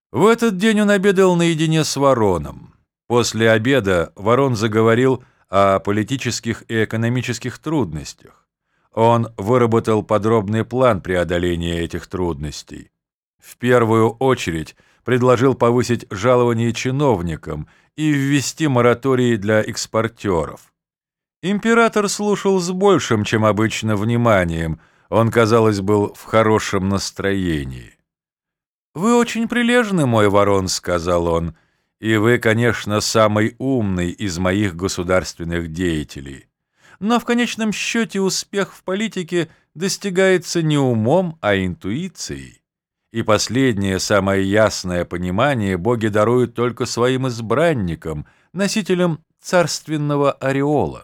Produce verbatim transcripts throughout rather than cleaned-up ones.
В этот день он обедал наедине с Вороном. После обеда Ворон заговорил о политических и экономических трудностях. Он выработал подробный план преодоления этих трудностей. В первую очередь предложил повысить жалование чиновникам и ввести мораторий для экспортеров. Император слушал с большим, чем обычно, вниманием. Он, казалось, был в хорошем настроении. «Вы очень прилежны, мой Ворон», — сказал он, — «и вы, конечно, самый умный из моих государственных деятелей. Но в конечном счете успех в политике достигается не умом, а интуицией. И последнее, самое ясное понимание боги даруют только своим избранникам, носителям царственного ореола».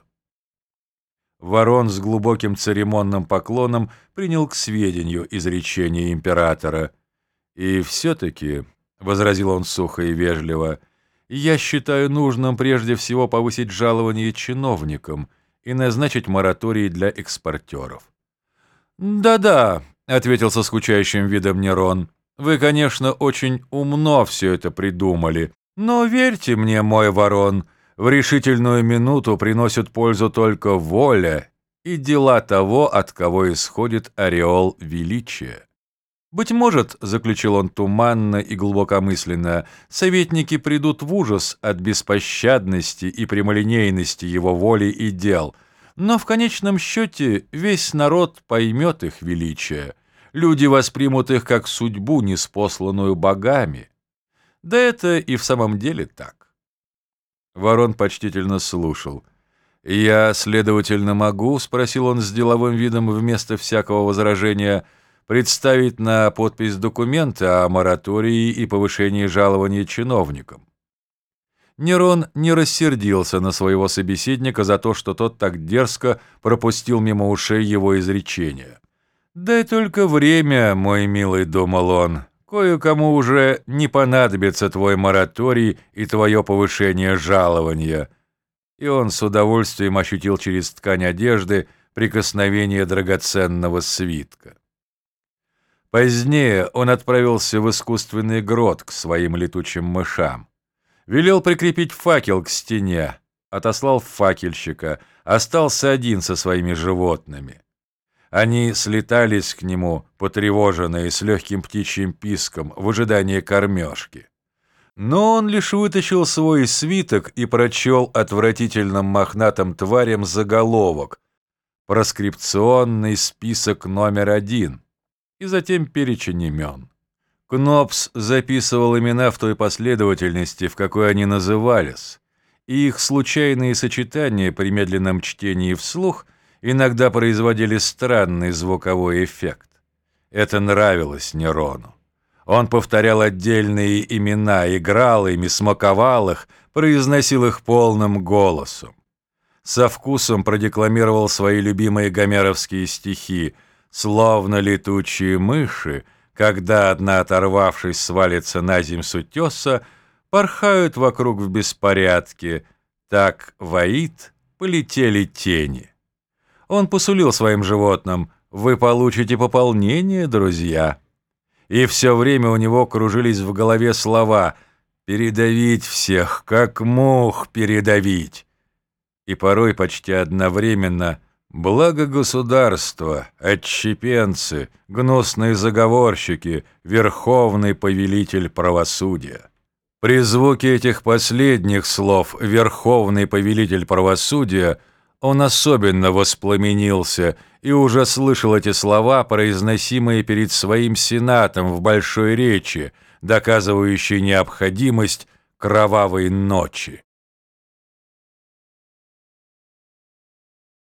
Ворон с глубоким церемонным поклоном принял к сведению изречение императора. «И все-таки, — возразил он сухо и вежливо, — я считаю нужным прежде всего повысить жалование чиновникам и назначить мораторий для экспортеров». «Да-да», — ответил со скучающим видом Нерон, — «вы, конечно, очень умно все это придумали, но верьте мне, мой Ворон, в решительную минуту приносят пользу только воля и дела того, от кого исходит ореол величия. Быть может, — заключил он туманно и глубокомысленно, — советники придут в ужас от беспощадности и прямолинейности его воли и дел, но в конечном счете весь народ поймет их величие, люди воспримут их как судьбу, ниспосланную богами. Да это и в самом деле так». Ворон почтительно слушал. «Я, следовательно, могу, — спросил он с деловым видом вместо всякого возражения, — представить на подпись документы о моратории и повышении жалования чиновникам». Нерон не рассердился на своего собеседника за то, что тот так дерзко пропустил мимо ушей его изречения. «Дай только время, мой милый, — думал он, — кое-кому уже не понадобится твой мораторий и твое повышение жалования». И он с удовольствием ощутил через ткань одежды прикосновение драгоценного свитка. Позднее он отправился в искусственный грот к своим летучим мышам. Велел прикрепить факел к стене, отослал факельщика, остался один со своими животными. Они слетались к нему, потревоженные, с легким птичьим писком, в ожидании кормежки. Но он лишь вытащил свой свиток и прочел отвратительным мохнатым тварям заголовок «Проскрипционный список номер один», и затем перечень имен. Кнопс записывал имена в той последовательности, в какой они назывались, и их случайные сочетания при медленном чтении вслух иногда производили странный звуковой эффект. Это нравилось Нерону. Он повторял отдельные имена, играл ими, смаковал их, произносил их полным голосом. Со вкусом продекламировал свои любимые гомеровские стихи: «Словно летучие мыши, когда одна, оторвавшись, свалится на земь с утеса, порхают вокруг в беспорядке, так воит, полетели тени». Он посулил своим животным: «Вы получите пополнение, друзья». И все время у него кружились в голове слова «передавить всех, как мух передавить». И порой почти одновременно «благо государства, отщепенцы, гнусные заговорщики, верховный повелитель правосудия». При звуке этих последних слов «верховный повелитель правосудия» он особенно воспламенился и уже слышал эти слова, произносимые перед своим сенатом в большой речи, доказывающей необходимость кровавой ночи.